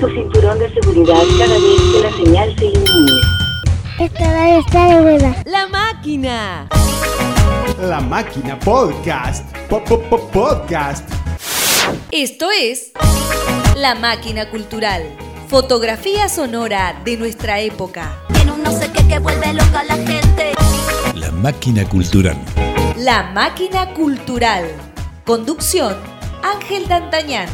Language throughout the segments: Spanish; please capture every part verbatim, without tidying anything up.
su cinturón de seguridad cada vez que la señal se ilumine. Esta radio está de buena. La Máquina. La Máquina Podcast. Podcast. Esto es La Máquina Cultural. Fotografía sonora de nuestra época. Tiene un no sé qué que vuelve loca a la gente. La Máquina Cultural. La Máquina Cultural. Conducción, Ángel D'Antañán.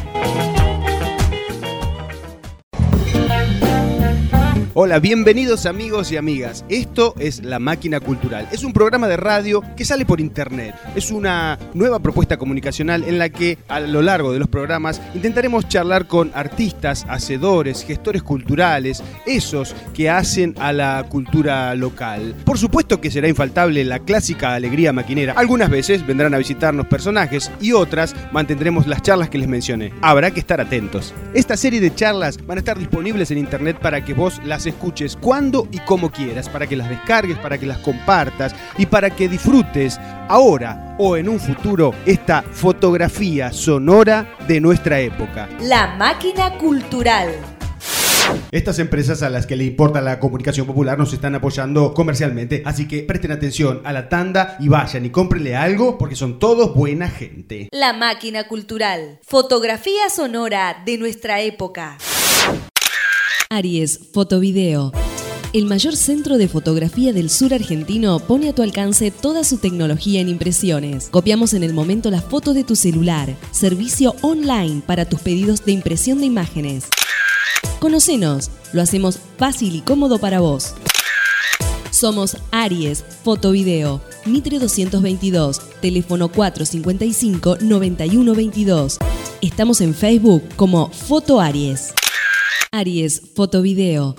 Hola, bienvenidos amigos y amigas. Esto es La Máquina Cultural. Es un programa de radio que sale por internet. Es una nueva propuesta comunicacional en la que a lo largo de los programas intentaremos charlar con artistas, hacedores, gestores culturales, esos que hacen a la cultura local. Por supuesto que será infaltable la clásica alegría maquinera. Algunas veces vendrán a visitarnos personajes y otras mantendremos las charlas que les mencioné. Habrá que estar atentos. Esta serie de charlas van a estar disponibles en internet para que vos las escuches cuando y como quieras, para que las descargues, para que las compartas y para que disfrutes ahora o en un futuro esta fotografía sonora de nuestra época. La Máquina Cultural. Estas empresas a las que le importa la comunicación popular nos están apoyando comercialmente, así que presten atención a la tanda y vayan y cómprenle algo porque son todos buena gente. La Máquina Cultural. Fotografía sonora de nuestra época. Aries Fotovideo. El mayor centro de fotografía del sur argentino pone a tu alcance toda su tecnología en impresiones. Copiamos en el momento las fotos de tu celular. Servicio online para tus pedidos de impresión de imágenes. Conocenos, lo hacemos fácil y cómodo para vos. Somos Aries Fotovideo, Mitre doscientos veintidós, teléfono cuatro cinco cinco, nueve uno dos dos. Estamos en Facebook como Foto Aries. Aries Fotovideo.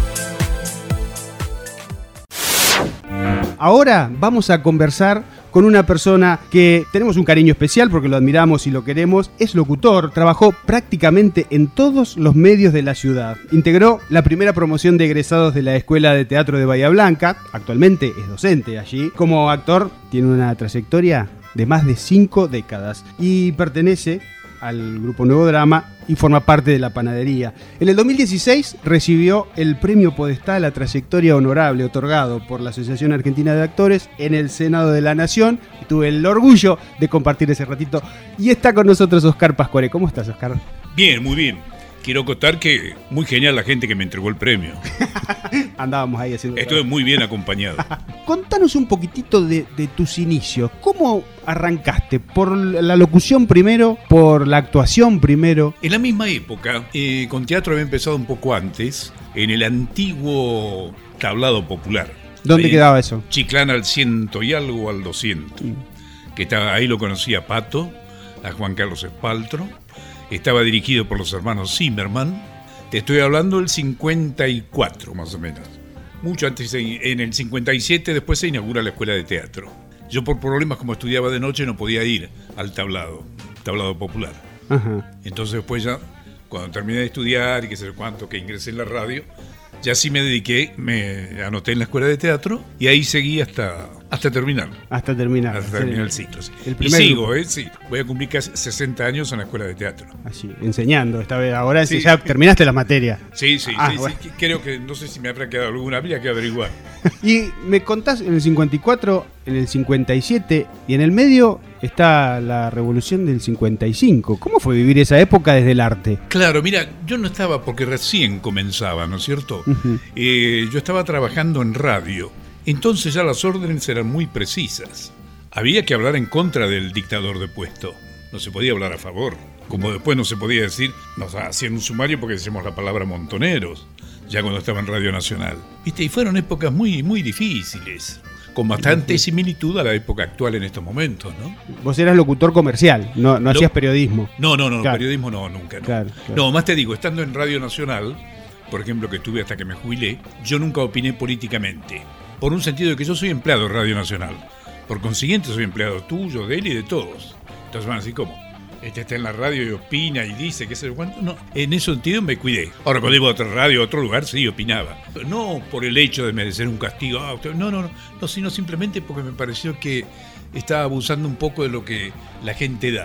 Ahora vamos a conversar con una persona que tenemos un cariño especial porque lo admiramos y lo queremos. Es locutor, trabajó prácticamente en todos los medios de la ciudad. Integró la primera promoción de egresados de la Escuela de Teatro de Bahía Blanca. Actualmente es docente allí. Como actor tiene una trayectoria de más de cinco décadas y pertenece al grupo Nuevo Drama y forma parte de La Panadería. En el dos mil dieciséis recibió el Premio Podestá a la Trayectoria Honorable otorgado por la Asociación Argentina de Actores en el Senado de la Nación. Y tuve el orgullo de compartir ese ratito. Y está con nosotros Oscar Pascuare. ¿Cómo estás, Oscar? Bien, muy bien. Quiero contar que muy genial la gente que me entregó el premio. Andábamos ahí haciendo... Estuve muy bien acompañado. Contanos un poquitito de, de tus inicios. ¿Cómo arrancaste? ¿Por la locución primero? ¿Por la actuación primero? En la misma época, eh, con teatro había empezado un poco antes, en el antiguo tablado popular. ¿Dónde ahí, quedaba eso? Chiclana al ciento y algo al doscientos. Mm. Que estaba, ahí lo conocía a Pato, a Juan Carlos Espaltro. Estaba dirigido por los hermanos Zimmerman. Te estoy hablando del cincuenta y cuatro, más o menos. Mucho antes, en el cincuenta y siete, después se inaugura la escuela de teatro. Yo por problemas como estudiaba de noche no podía ir al tablado, tablado popular. Ajá. Entonces después ya, cuando terminé de estudiar y qué sé cuánto, que ingresé en la radio, ya sí me dediqué, me anoté en la escuela de teatro y ahí seguí hasta, hasta terminar. Hasta terminar. Hasta terminar el ciclo, sí. El y sigo, ¿eh? Sí. Voy a cumplir casi sesenta años en la escuela de teatro. Así, enseñando esta vez. Ahora sí, sí ya terminaste la materia. Sí, sí, ah, sí, bueno. sí. Creo que, no sé si me habrá quedado alguna, habría que averiguar. Y me contás, en el cincuenta y cuatro, en el cincuenta y siete, y en el medio está la revolución del cincuenta y cinco. ¿Cómo fue vivir esa época desde el arte? Claro, mira, yo no estaba porque recién comenzaba, ¿no es cierto? Uh-huh. Eh, yo estaba trabajando en radio, entonces ya las órdenes eran muy precisas. Había que hablar en contra del dictador de puesto, no se podía hablar a favor. Como después no se podía decir, nos hacían un sumario porque decíamos la palabra montoneros, ya cuando estaba en Radio Nacional. ¿Viste? Y fueron épocas muy, muy difíciles, con bastante similitud a la época actual en estos momentos, ¿no? Vos eras locutor comercial, no, no Lo, hacías periodismo. No, no, no, claro. Periodismo no, nunca. No. Claro, claro. No, más te digo, estando en Radio Nacional, por ejemplo, que estuve hasta que me jubilé, yo nunca opiné políticamente, por un sentido de que yo soy empleado de Radio Nacional. Por consiguiente, soy empleado tuyo, de él y de todos. Entonces van así como, este está en la radio y opina y dice qué sé yo cuánto. No, en ese sentido me cuidé. Ahora cuando iba a otra radio, a otro lugar, sí opinaba. No por el hecho de merecer un castigo, ah, usted, no, no, no, no, sino simplemente porque me pareció que estaba abusando un poco de lo que la gente daba.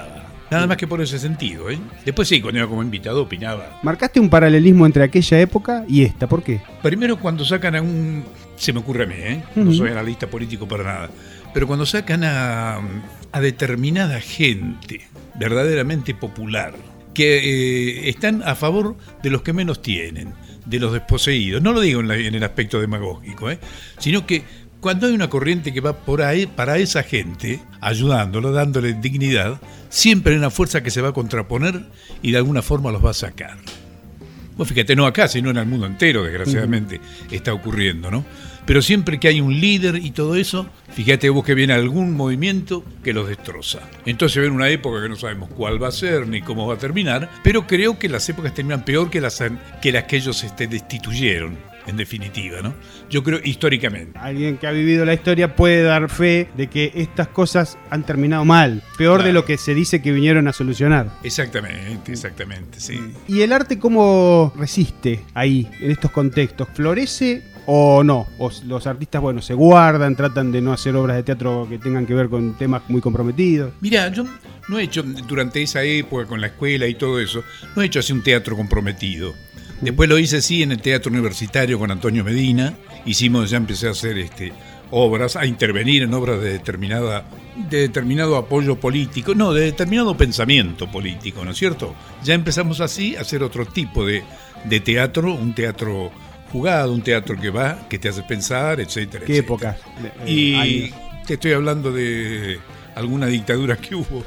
Nada más que por ese sentido, ¿eh? Después sí, cuando iba como invitado opinaba. ¿Marcaste un paralelismo entre aquella época y esta? ¿Por qué? Primero cuando sacan a un... Se me ocurre a mí, ¿eh? No Uh-huh. soy analista político para nada. Pero cuando sacan a, a determinada gente verdaderamente popular, que eh, están a favor de los que menos tienen, de los desposeídos. No lo digo en, la, en el aspecto demagógico, ¿eh? Sino que cuando hay una corriente que va por ahí para esa gente, ayudándolo, dándole dignidad, siempre hay una fuerza que se va a contraponer y de alguna forma los va a sacar. Vos fíjate, no acá, sino en el mundo entero, desgraciadamente, uh-huh. está ocurriendo, ¿no? Pero siempre que hay un líder y todo eso, fíjate vos que viene algún movimiento que los destroza. Entonces viene una época que no sabemos cuál va a ser ni cómo va a terminar, pero creo que las épocas terminan peor que las, que, las que ellos este, destituyeron, en definitiva, ¿no? Yo creo históricamente. Alguien que ha vivido la historia puede dar fe de que estas cosas han terminado mal, peor claro. de lo que se dice que vinieron a solucionar. Exactamente, exactamente, sí. ¿Y el arte cómo resiste ahí, en estos contextos? ¿Florece o no? ¿O los artistas, bueno, se guardan, tratan de no hacer obras de teatro que tengan que ver con temas muy comprometidos? Mirá, yo no he hecho, durante esa época con la escuela y todo eso, no he hecho así un teatro comprometido. Después lo hice sí en el Teatro Universitario con Antonio Medina. Hicimos, ya empecé a hacer este, obras, a intervenir en obras de determinada, de determinado apoyo político, no, de determinado pensamiento político, ¿no es cierto? Ya empezamos así a hacer otro tipo de, de teatro, un teatro jugado, un teatro que va, que te hace pensar, etcétera. ¿Qué etcétera. época? Eh, y años. Te estoy hablando de alguna dictadura que hubo.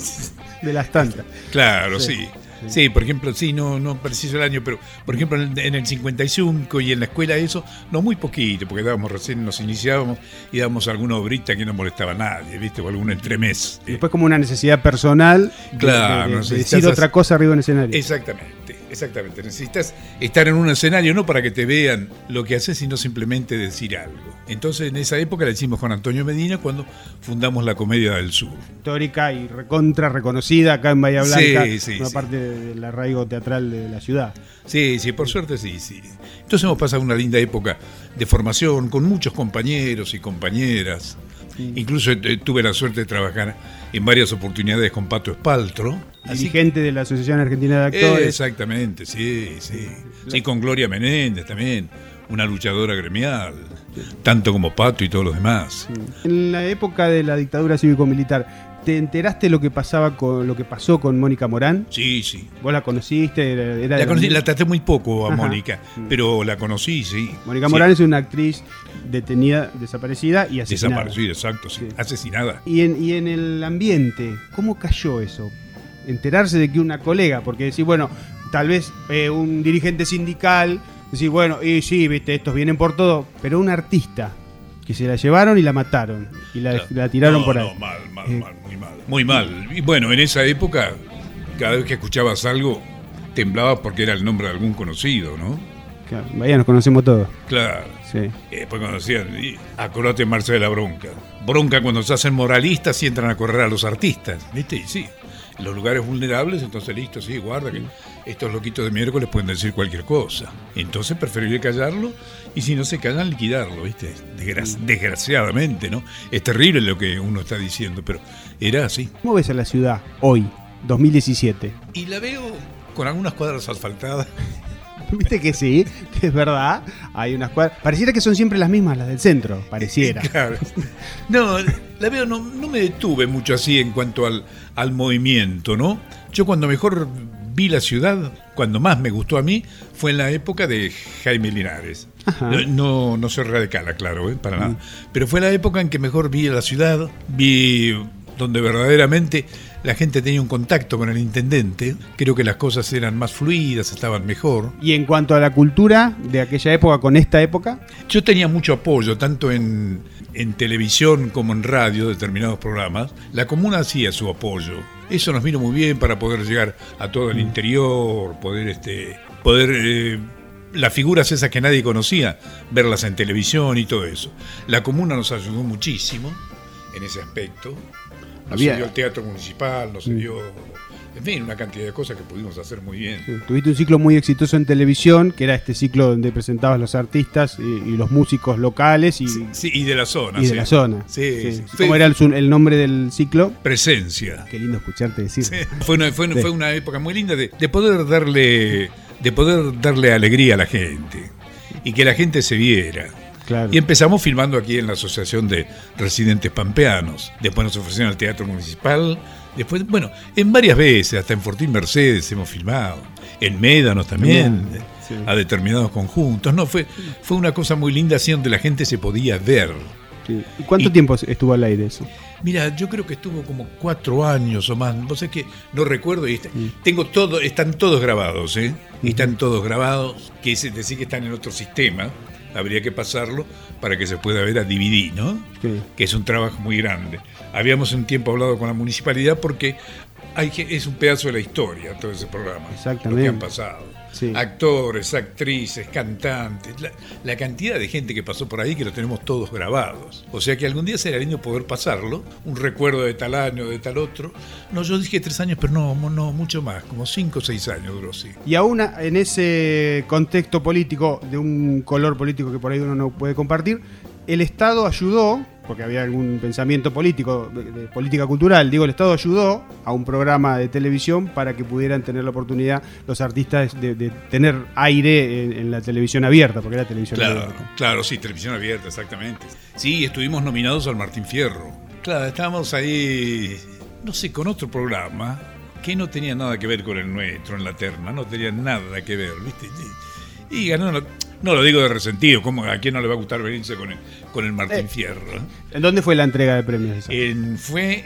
De las tantas. Claro, sí. sí. Sí, por ejemplo, sí, no, no preciso el año, pero por ejemplo en el, en el cincuenta y cinco y en la escuela eso, no muy poquito, porque dábamos recién, nos iniciábamos y dábamos alguna obrita que no molestaba a nadie, ¿viste? O algún entremés. Y después como una necesidad personal de, claro, de, de decir otra cosa arriba en el escenario. Exactamente, exactamente. Necesitas estar en un escenario no para que te vean lo que haces, sino simplemente decir algo. Entonces en esa época la hicimos con Antonio Medina cuando fundamos la Comedia del Sur. Histórica y recontra reconocida acá en Bahía Blanca, sí, sí, una sí. parte del arraigo teatral de la ciudad. Sí, sí, por suerte sí, sí. Entonces hemos pasado una linda época de formación con muchos compañeros y compañeras. Sí. Incluso eh, tuve la suerte de trabajar en varias oportunidades con Pato Espaltro. Dirigente de la Asociación Argentina de Actores. Eh, exactamente, sí, sí. Sí, con Gloria Menéndez también, una luchadora gremial, tanto como Pato y todos los demás. Sí. En la época de la dictadura cívico-militar, ¿te enteraste lo que pasaba con lo que pasó con Mónica Morán? Sí, sí. ¿Vos la conociste? Era, era la conocí, la... la traté muy poco a Ajá. Mónica, pero la conocí, sí. Mónica sí. Morán es una actriz detenida, desaparecida y asesinada. Desaparecida, exacto, sí. Sí. Asesinada. Y en, y en el ambiente, ¿cómo cayó eso? Enterarse de que una colega, porque decir, bueno, tal vez eh, un dirigente sindical, decir, bueno, y sí, viste, estos vienen por todo, pero un artista que se la llevaron y la mataron y la, claro. la tiraron no, por ahí. No, mal, mal, eh. mal, muy mal. Muy mal. Y bueno, en esa época, cada vez que escuchabas algo, temblabas porque era el nombre de algún conocido, ¿no? Claro, vaya, nos conocemos todos. Claro. Sí. Y después conocían, acordate Marce de la Bronca. Bronca cuando se hacen moralistas y entran a correr a los artistas, ¿viste? Y sí, en los lugares vulnerables, entonces listo, sí, guarda que estos loquitos de miércoles pueden decir cualquier cosa. Entonces preferible callarlo y si no se callan, liquidarlo, ¿viste? Desgra- desgraciadamente, ¿no? Es terrible lo que uno está diciendo, pero era así. ¿Cómo ves a la ciudad hoy, dos mil diecisiete? Y la veo con algunas cuadras asfaltadas. Viste que sí, que es verdad. Hay unas cuadras. Pareciera que son siempre las mismas, las del centro. Pareciera. Claro. No, la veo, no, no me detuve mucho así en cuanto al, al movimiento, ¿no? Yo cuando mejor vi la ciudad, cuando más me gustó a mí, fue en la época de Jaime Linares. No, no, no soy radical, claro, ¿eh? Para nada. Pero fue la época en que mejor vi la ciudad, vi donde verdaderamente la gente tenía un contacto con el intendente. Creo que las cosas eran más fluidas, estaban mejor. ¿Y en cuanto a la cultura de aquella época con esta época? Yo tenía mucho apoyo, tanto en, en televisión como en radio, determinados programas. La comuna hacía su apoyo. Eso nos vino muy bien para poder llegar a todo el interior, poder, este, poder eh, las figuras esas que nadie conocía, verlas en televisión y todo eso. La comuna nos ayudó muchísimo en ese aspecto. No se dio el teatro municipal, no se dio En fin, una cantidad de cosas que pudimos hacer muy bien. Sí, tuviste un ciclo muy exitoso en televisión, que era este ciclo donde presentabas los artistas y, y los músicos locales y, Sí, sí, y de la zona. y de sí. la zona. Sí, Sí. sí. ¿Cómo Fue- era el, su- el nombre del ciclo? Presencia. Qué lindo escucharte decir. Sí, Fue, una, fue, una- Sí. fue una época muy linda de, de poder darle de poder darle alegría a la gente y que la gente se viera. Claro. Y empezamos filmando aquí en la Asociación de Residentes Pampeanos. Después nos ofrecieron al Teatro Municipal. Después, bueno, en varias veces, hasta en Fortín Mercedes hemos filmado. En Médanos también, También, sí. a determinados conjuntos. No, fue, fue una cosa muy linda así donde la gente se podía ver. Sí. ¿Y cuánto Y- tiempo estuvo al aire eso? Mira, yo creo que estuvo como cuatro años o más. Vos sabés que no recuerdo. Y está- tengo todo, están todos grabados, ¿eh? Están todos grabados. Que es decir que están en otro sistema. Habría que pasarlo para que se pueda ver a D V D, ¿no? Sí. Que es un trabajo muy grande. Habíamos un tiempo hablado con la municipalidad porque hay que, es un pedazo de la historia todo ese programa. Exactamente. Lo que han pasado. Sí. Actores, actrices, cantantes, la, la cantidad de gente que pasó por ahí que lo tenemos todos grabados. O sea que algún día será lindo poder pasarlo, un recuerdo de tal año, de tal otro. No, yo dije tres años, pero no, no mucho más, como cinco o seis años duró, sí. Y aún en ese contexto político, de un color político que por ahí uno no puede compartir, el Estado ayudó, porque había algún pensamiento político, de, de política cultural, digo, el Estado ayudó a un programa de televisión para que pudieran tener la oportunidad los artistas de, de tener aire en, en la televisión abierta, porque era televisión Claro, abierta. claro, sí, televisión abierta, exactamente. Sí, estuvimos nominados al Martín Fierro. Claro, estábamos ahí, no sé, con otro programa que no tenía nada que ver con el nuestro en la terna, no tenía nada que ver, ¿viste? Y, y ganó, no, no lo digo de resentido, como a quién no le va a gustar venirse con el, con el Martín Eh. Fierro. ¿En dónde fue la entrega de premios esa? En, fue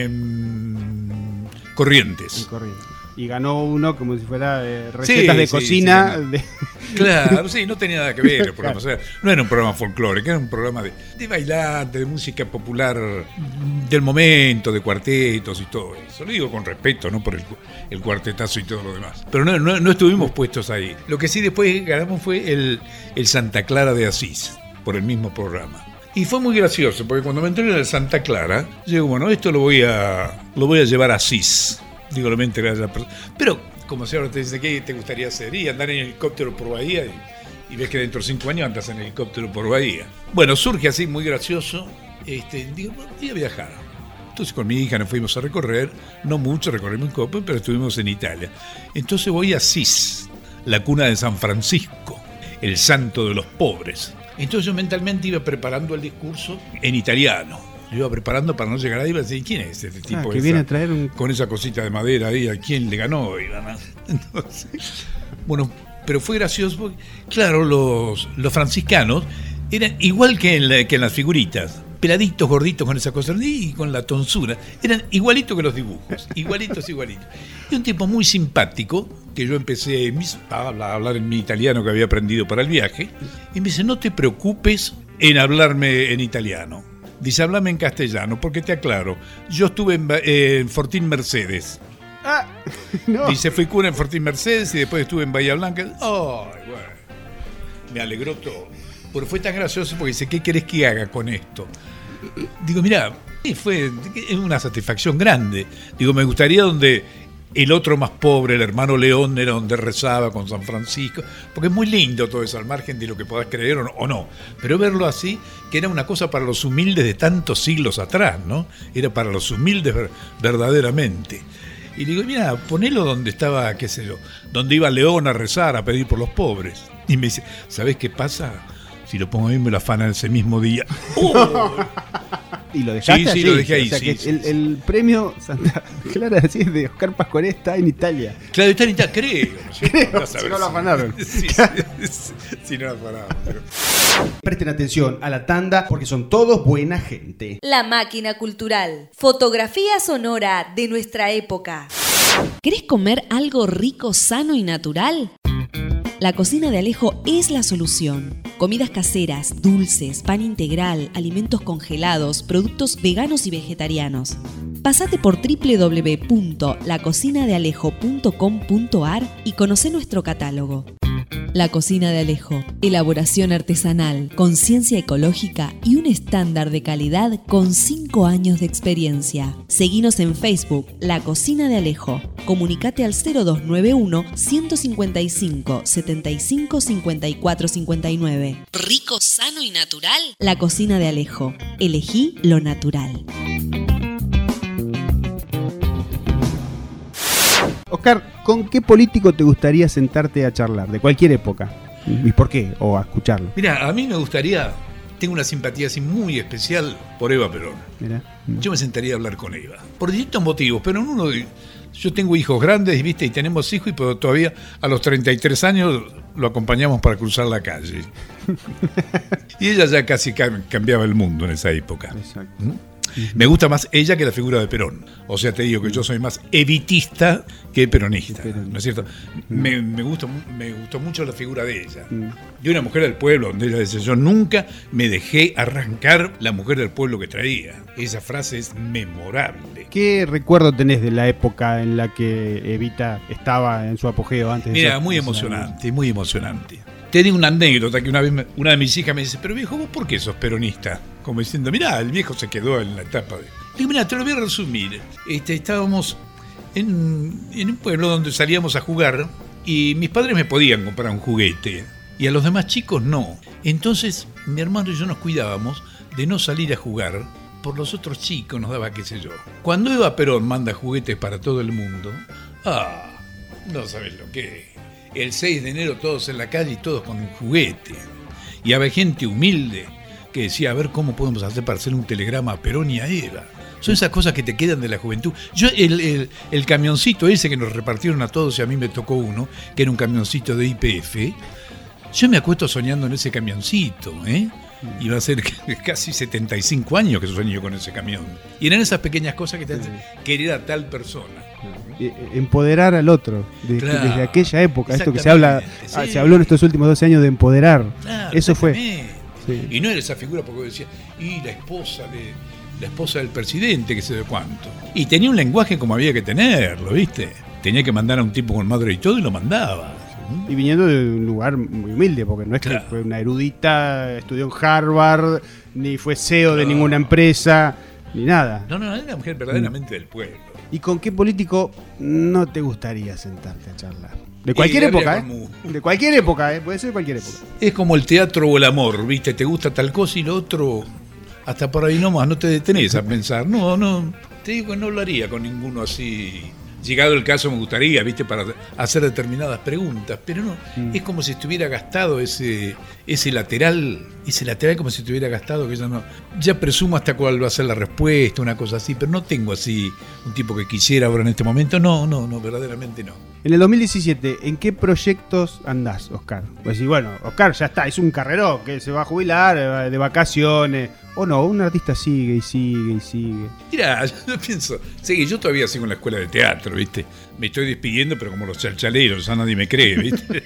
en Corrientes. Corrientes. Y ganó uno como si fuera eh, recetas Sí, de sí, cocina. sí, de- Claro, sí, no tenía nada que ver el programa. Claro. O sea, no era un programa folclórico, era un programa de, de bailante, de música popular del momento, de cuartetos y todo eso. Lo digo con respeto, no por el, cu- el cuartetazo y todo lo demás. Pero no, no, no estuvimos puestos ahí. Lo que sí después ganamos fue el, el Santa Clara de Asís, por el mismo programa. Y fue muy gracioso, porque cuando me entré en el Santa Clara, digo, bueno, esto lo voy a, lo voy a llevar a Asís. Digo, lo me enteré a la persona. Pero, como si ahora te dice, ¿qué te gustaría hacer? Y andar en helicóptero por Bahía y, y ves que dentro de cinco años andas en helicóptero por Bahía. Bueno, surge así muy gracioso. Este, digo, voy a viajar. Entonces con mi hija nos fuimos a recorrer, no mucho, recorrimos un copo, pero estuvimos en Italia. Entonces voy a Asís, la cuna de San Francisco, el santo de los pobres. Entonces yo mentalmente iba preparando el discurso en italiano. Lo iba preparando para no llegar ahí y iba a decir, ¿quién es este tipo? Ah, que esa- viene a traer un... con esa cosita de madera ahí, ¿a quién le ganó? Y nada. Entonces, bueno, pero fue gracioso porque, claro, los, los franciscanos eran igual que en, la- que en las figuritas, peladitos, gorditos con esa cosa y con la tonsura, eran igualitos que los dibujos, igualitos, igualitos. Y un tipo muy simpático, que yo empecé a hablar, a hablar en mi italiano que había aprendido para el viaje, y me dice, no te preocupes en hablarme en italiano. Dice, háblame en castellano, porque te aclaro, yo estuve en, Ba- eh, en Fortín Mercedes. Ah, no. Dice, fui cura en Fortín Mercedes y después estuve en Bahía Blanca. ¡Ay, bueno! Me alegró todo. Pero fue tan gracioso porque dice, ¿qué querés que haga con esto? Digo, mirá, fue es una satisfacción grande. Digo, me gustaría donde el otro más pobre, el hermano León, era donde rezaba con San Francisco, porque es muy lindo todo eso, al margen de lo que podás creer o no, o no. Pero verlo así, que era una cosa para los humildes de tantos siglos atrás, ¿no? Era para los humildes ver- verdaderamente. Y digo, mira, ponelo donde estaba, qué sé yo, donde iba León a rezar, a pedir por los pobres. Y me dice, ¿sabés qué pasa? Si lo pongo ahí me lo afanan ese mismo día. ¡Oh! Y lo dejaste Sí, sí, allí. lo dejé ahí, O sea sí, que sí, el, sí. el premio Santa Clara así es de Oscar Pascual está en Italia. Claro, está en Italia, creo. ¿no es cierto? Creo, Andás a si ver no lo afanaron. Sí, sí, sí, si no lo afanaron. pero- Presten atención a la tanda porque son todos buena gente. La Máquina Cultural. Fotografía sonora de nuestra época. ¿Querés comer algo rico, sano y natural? La cocina de Alejo es la solución. Comidas caseras, dulces, pan integral, alimentos congelados, productos veganos y vegetarianos. Pasate por doble u doble u doble u punto la cocina de alejo punto com punto a r y conocé nuestro catálogo. La Cocina de Alejo. Elaboración artesanal, conciencia ecológica y un estándar de calidad con cinco años de experiencia. Seguinos en Facebook, La Cocina de Alejo. Comunicate al cero dos nueve uno, ciento cincuenta y cinco, setenta y cinco, cincuenta y cuatro, cincuenta y nueve. Rico, sano y natural. La Cocina de Alejo. Elegí lo natural. Oscar, ¿con qué político te gustaría sentarte a charlar? De cualquier época. ¿Y por qué? O a escucharlo. Mira, a mí me gustaría, tengo una simpatía así muy especial por Eva Perón. Mirá. Yo me sentaría a hablar con Eva. Por distintos motivos, pero en uno de... Yo tengo hijos grandes, ¿viste? Y tenemos hijos, y pero todavía a los treinta y tres años lo acompañamos para cruzar la calle. Y ella ya casi cambiaba el mundo en esa época. Exacto. ¿Mm? Me gusta más ella que la figura de Perón. O sea, te digo que yo soy más evitista que peronista, ¿no es cierto? Me, me, gustó, me gustó mucho la figura de ella. De una mujer del pueblo, donde ella dice, yo nunca me dejé arrancar la mujer del pueblo que traía. Esa frase es memorable. ¿Qué recuerdo tenés de la época en la que Evita estaba en su apogeo antes de Mira, ser, muy emocionante, muy emocionante. Te digo una anécdota que una vez me, una de mis hijas me dice, pero viejo, ¿vos por qué sos peronista? Como diciendo, mirá, el viejo se quedó en la etapa de... Le digo, mirá, te lo voy a resumir. Este, estábamos en, en un pueblo donde salíamos a jugar y mis padres me podían comprar un juguete y a los demás chicos no. Entonces mi hermano y yo nos cuidábamos de no salir a jugar por los otros chicos, nos daba qué sé yo. Cuando Eva Perón manda juguetes para todo el mundo, ah, no sabes lo que es. El seis de enero todos en la calle y todos con un juguete. Y había gente humilde que decía, a ver cómo podemos hacer para hacer un telegrama a Perón y a Eva. Son esas cosas que te quedan de la juventud. Yo, el, el, el camioncito ese que nos repartieron a todos y a mí me tocó uno, que era un camioncito de Y P F, yo me acuesto soñando en ese camioncito, ¿eh? Y va a ser casi setenta y cinco años que sueño con ese camión. Y eran esas pequeñas cosas que te hacen querer a tal persona. Empoderar al otro, de, Claro, desde aquella época, esto que se habla, sí. ah, se habló en estos últimos doce años de empoderar. Claro, Eso fue. Sí. Y no era esa figura porque decía, y la esposa de la esposa del presidente, que sé de cuánto. Y tenía un lenguaje como había que tenerlo, ¿viste? Tenía que mandar a un tipo con madre y todo y lo mandaba. Y viniendo de un lugar muy humilde, porque no es Claro. que fue una erudita, estudió en Harvard, ni fue C E O de Claro. ninguna empresa, ni nada. No, no, era una mujer verdaderamente del pueblo. ¿Y con qué político no te gustaría sentarte a charlar? De cualquier Y época, habría ¿eh? como- De cualquier época, ¿eh? Puede ser de cualquier época. Es como el teatro o el amor, ¿viste? Te gusta tal cosa y lo otro, hasta por ahí nomás, no te detenés a pensar. No, no, te digo que no lo haría con ninguno así. Llegado el caso me gustaría, ¿viste? Para hacer determinadas preguntas, pero no, Mm. es como si estuviera gastado ese, ese lateral, ese lateral como si estuviera gastado, que ya no, ya presumo hasta cuál va a ser la respuesta, una cosa así, pero no tengo así un tipo que quisiera ahora en este momento, no, no, no, verdaderamente no. En el dos mil diecisiete, ¿en qué proyectos andás, Oscar? Pues sí, bueno, Oscar ya está, es un carrerón, que se va a jubilar, eh, de vacaciones. O no, un artista sigue y sigue y sigue. Mira, yo pienso, sí, yo todavía sigo en la escuela de teatro, ¿viste? Me estoy despidiendo, pero como los chalchaleros, ya nadie me cree, ¿viste?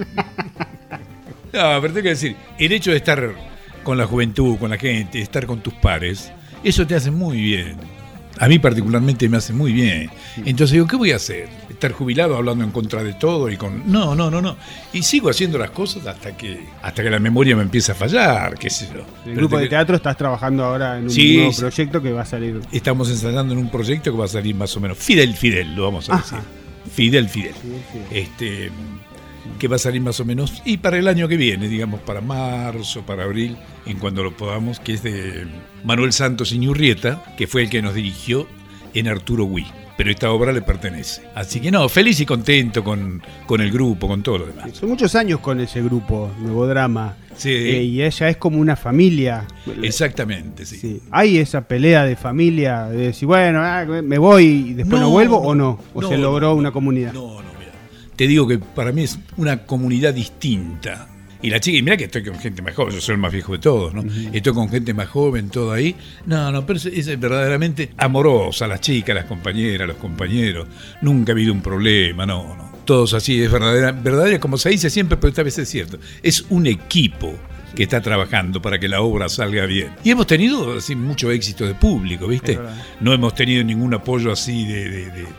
No, pero tengo que decir, el hecho de estar con la juventud, con la gente, estar con tus pares, eso te hace muy bien. A mí particularmente me hace muy bien. Entonces digo, ¿qué voy a hacer? ¿Estar jubilado hablando en contra de todo? y con No, no, no, no. Y sigo haciendo las cosas hasta que hasta que la memoria me empieza a fallar, qué sé yo. El Pero grupo te- de teatro estás trabajando ahora en un Sí, nuevo sí. proyecto que va a salir. Estamos ensayando en un proyecto que va a salir más o menos Fidel Fidel, lo vamos a Ajá. decir. Fidel Fidel. Sí, sí. Este, que va a salir más o menos, y para el año que viene, digamos, para marzo, para abril, en cuando lo podamos, que es de Manuel Santos Iñurrieta, que fue el que nos dirigió en Arturo Huy. Pero esta obra le pertenece. Así que no, feliz y contento con, con el grupo, con todo lo demás. Son muchos años con ese grupo, Nuevo Drama. Sí. Eh, y ella es como una familia. Exactamente, sí. Sí. ¿Hay esa pelea de familia? De decir, bueno, ah, me voy y después no, vuelvo, o no? ¿O no, se logró no, una comunidad? No, no, mira. Te digo que para mí es una comunidad distinta. Y la chica, y mira que estoy con gente más joven, yo soy el más viejo de todos, ¿no? Uh-huh. Estoy con gente más joven, todo ahí. No, no, pero es, es verdaderamente amorosa, las chicas, las compañeras, los compañeros. Nunca ha habido un problema, no, no. Todos así, es verdadera, verdadera, como se dice siempre, pero esta vez es cierto. Es un equipo que está trabajando para que la obra salga bien. Y hemos tenido así mucho éxito de público, ¿viste? No hemos tenido ningún apoyo así de... de, de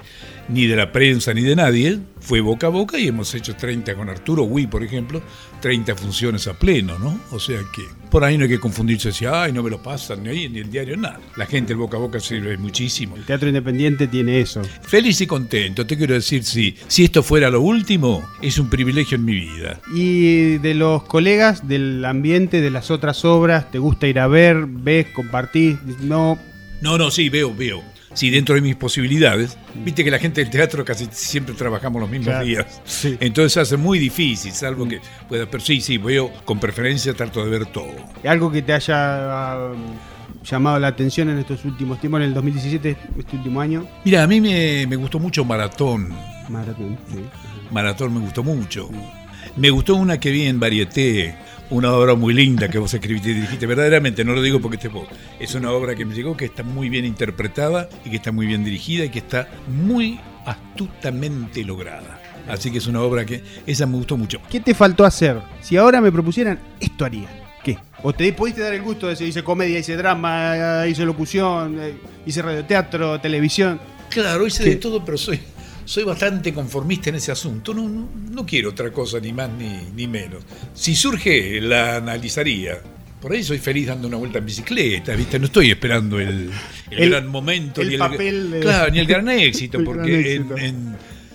ni de la prensa, ni de nadie. Fue boca a boca y hemos hecho treinta con Arturo Huy, por ejemplo, treinta funciones a pleno, ¿no? O sea que por ahí no hay que confundirse, si ay, no me lo pasan, ni ahí, ni el diario, nada. La gente, el boca a boca sirve muchísimo. El teatro independiente tiene eso. Feliz y contento, te quiero decir, si, si esto fuera lo último, es un privilegio en mi vida. Y de los colegas, del ambiente, de las otras obras, ¿te gusta ir a ver, ves, compartís? No. No, no, sí, veo, veo. Sí, dentro de mis posibilidades. Viste que la gente del teatro casi siempre trabajamos los mismos Claro. días. Sí. Entonces se hace muy difícil, salvo que pueda. Pero sí, sí, veo con preferencia, trato de ver todo. ¿Algo que te haya um, llamado la atención en estos últimos tiempos, en el dos mil diecisiete, este último año? Mira, a mí me, me gustó mucho Maratón. Maratón, sí. Maratón me gustó mucho. Me gustó una que vi en Varieté, una obra muy linda que vos escribiste y dirigiste. Verdaderamente, no lo digo porque estés vos. Es una obra que me llegó, que está muy bien interpretada y que está muy bien dirigida y que está muy astutamente lograda. Así que es una obra que esa me gustó mucho. ¿Qué te faltó hacer? Si ahora me propusieran, esto haría. ¿Qué? ¿O te pudiste dar el gusto de decir, hice comedia, hice drama, hice locución, hice radioteatro, televisión? Claro, hice ¿Qué? de todo, pero soy, soy bastante conformista en ese asunto. No, no, no quiero otra cosa, ni más ni, ni menos. Si surge, la analizaría. Por ahí soy feliz dando una vuelta en bicicleta, ¿viste? No estoy esperando el, el, El- gran momento, el ni el, papel de- claro, ni el gran éxito, El porque gran éxito. En, en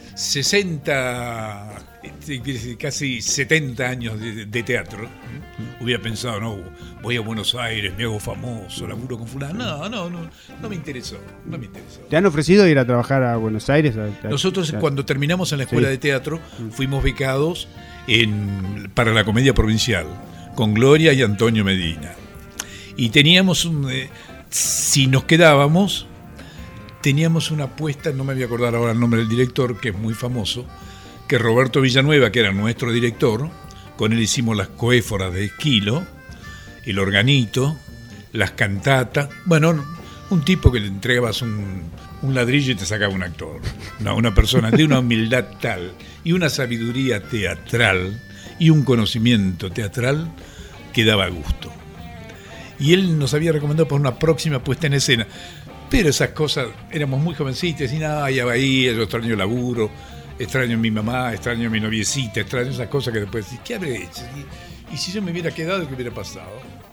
sesenta, este, casi setenta años de, de teatro, hubiera pensado, no, voy a Buenos Aires, me hago famoso, laburo con fulano. No, no, no, no me interesó, no me interesó. ¿Te han ofrecido ir a trabajar a Buenos Aires? A- a- Nosotros a- cuando terminamos en la escuela Sí. de teatro fuimos becados en, para la Comedia Provincial con Gloria y Antonio Medina. Y teníamos un... eh, si nos quedábamos, teníamos una apuesta, no me voy a acordar ahora el nombre del director, que es muy famoso, que Roberto Villanueva, que era nuestro director, con él hicimos las coéforas de Esquilo, el organito, las cantatas, bueno, un tipo que le entregabas un, un ladrillo y te sacaba un actor. No, una persona de una humildad tal y una sabiduría teatral y un conocimiento teatral que daba gusto. Y él nos había recomendado por una próxima puesta en escena. Pero esas cosas, éramos muy jovencitos y nada, ya Bahía, yo extraño el laburo, extraño a mi mamá, extraño a mi noviecita, extraño esas cosas que después decís, ¿qué habré hecho? Y, y si yo me hubiera quedado, ¿qué hubiera pasado?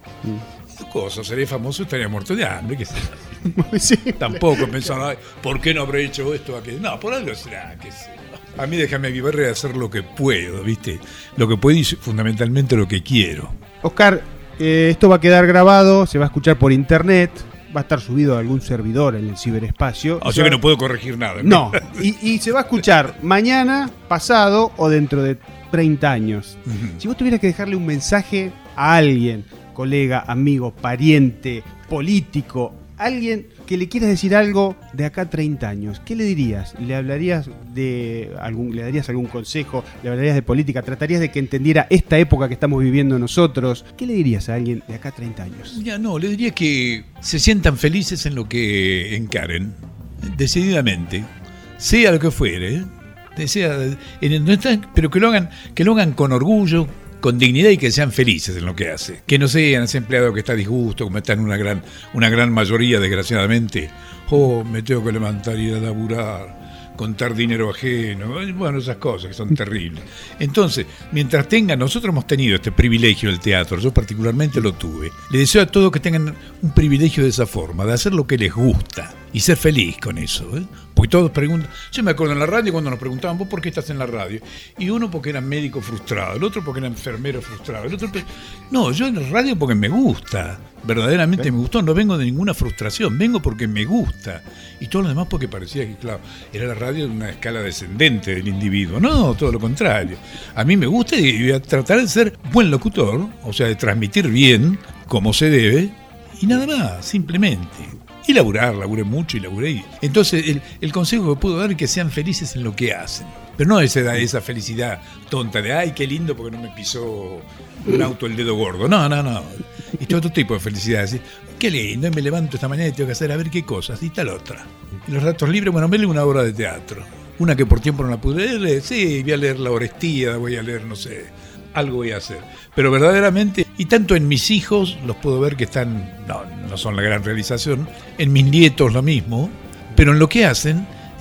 Esas cosas, sería famoso, estaría muerto de hambre, qué sé yo. Sí. Tampoco pensaba, "Ay, ¿por qué no habré hecho esto o aquello?". No, por algo será, qué sé yo. A mí déjame vivir y hacer lo que puedo, ¿viste? Lo que puedo y fundamentalmente lo que quiero. Oscar, eh, esto va a quedar grabado, se va a escuchar por internet, va a estar subido a algún servidor en el ciberespacio. O sea que no puedo corregir nada. No, y, y se va a escuchar mañana, pasado o dentro de treinta años. Ujú. Si vos tuvieras que dejarle un mensaje a alguien, colega, amigo, pariente, político, alguien que le quieras decir algo de acá a treinta años, ¿qué le dirías? ¿Le hablarías de algún, le darías algún consejo? ¿Le hablarías de política? ¿Tratarías de que entendiera esta época que estamos viviendo nosotros? ¿Qué le dirías a alguien de acá a treinta años? Ya no, le diría que se sientan felices en lo que encaren, decididamente, sea lo que fuere, ¿eh? sea, en el- no están- pero que lo hagan, que lo hagan con orgullo, con dignidad y que sean felices en lo que hace. Que no sean ese empleado que está a disgusto, como está en una gran, una gran mayoría, desgraciadamente. Oh, me tengo que levantar y ir a laburar, contar dinero ajeno. Bueno, esas cosas que son terribles. Entonces, mientras tengan, nosotros hemos tenido este privilegio del teatro, yo particularmente lo tuve. Le deseo a todos que tengan un privilegio de esa forma, de hacer lo que les gusta y ser feliz con eso, ¿eh? Porque todos preguntan, yo me acuerdo en la radio cuando nos preguntaban, ¿vos por qué estás en la radio? Y uno porque era médico frustrado, el otro porque era enfermero frustrado, el otro... No, yo en la radio porque me gusta, verdaderamente me gustó, no vengo de ninguna frustración, vengo porque me gusta. Y todo lo demás porque parecía que, claro, era la radio de una escala descendente del individuo. No, todo lo contrario. A mí me gusta y voy a tratar de ser buen locutor, o sea, de transmitir bien, como se debe, y nada más, simplemente. Y laburar, laburé mucho y laburé. Entonces, el, el consejo que puedo dar es que sean felices en lo que hacen. Pero no esa, esa felicidad tonta de, ay, qué lindo porque no me pisó un auto el dedo gordo. No, no, no. Y todo otro tipo de felicidad. Así, qué lindo, me levanto esta mañana y tengo que hacer a ver qué cosas. Y tal otra. Y los ratos libres, bueno, me leo una obra de teatro. Una que por tiempo no la pude leer. Sí, voy a leer La Orestía, voy a leer, no sé, algo voy a hacer. Pero verdaderamente, y tanto en mis hijos, los puedo ver que están, no, no son la gran realización, en mis nietos lo mismo, pero en lo que hacen,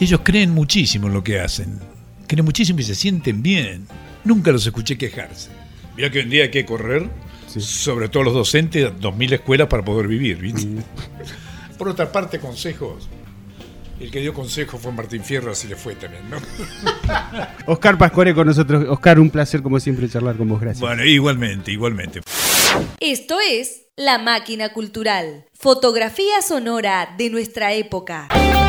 Ellos creen muchísimo en lo que hacen. Creen muchísimo y se sienten bien. Nunca los escuché quejarse. Mirá que hoy en día hay que correr, sí. sobre todo los docentes, dos mil escuelas para poder vivir, ¿viste? Mm. Por otra parte, consejos. El que dio consejo fue Martín Fierro, así le fue también, ¿no? Oscar Pascuare con nosotros. Oscar, un placer como siempre charlar con vos, gracias. Bueno, igualmente, igualmente. Esto es La Máquina Cultural, fotografía sonora de nuestra época.